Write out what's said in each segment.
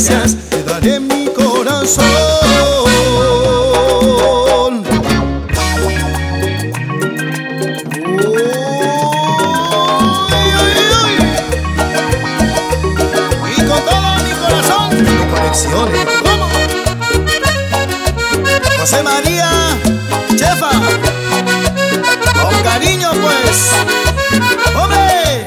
caricias, te daré mi corazón. Y con todo mi corazón, de conexiones. ¡Vamos! José María Chefa, con cariño pues. ¡Hombre!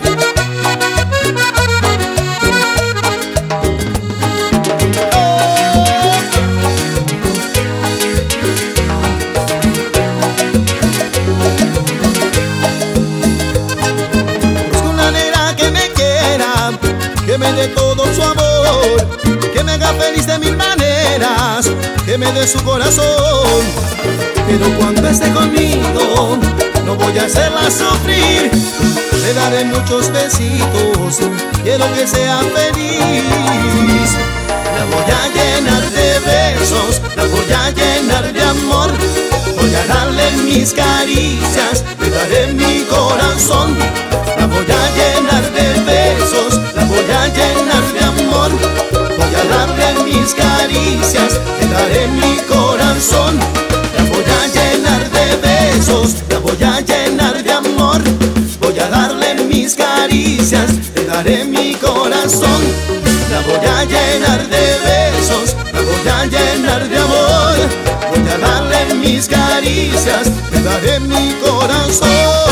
Busco una nena que me quiera, que me dé todo su amor, que me haga feliz de mil maneras, que me dé su corazón. Pero cuando esté conmigo no voy a hacerla sufrir, le daré muchos besitos, quiero que sea feliz. La voy a llenar de besos, la voy a llenar de amor, voy a darle mis caricias, le daré mi corazón. La voy a llenar de besos, la voy a llenar de amor, voy a darle mis caricias, le daré mi corazón. La voy a llenar de besos, la voy a llenar de amor, voy a darle mis caricias, le daré mi corazón. La voy a llenar de besos, la voy a llenar de amor, voy a darle mis caricias, le daré mi corazón.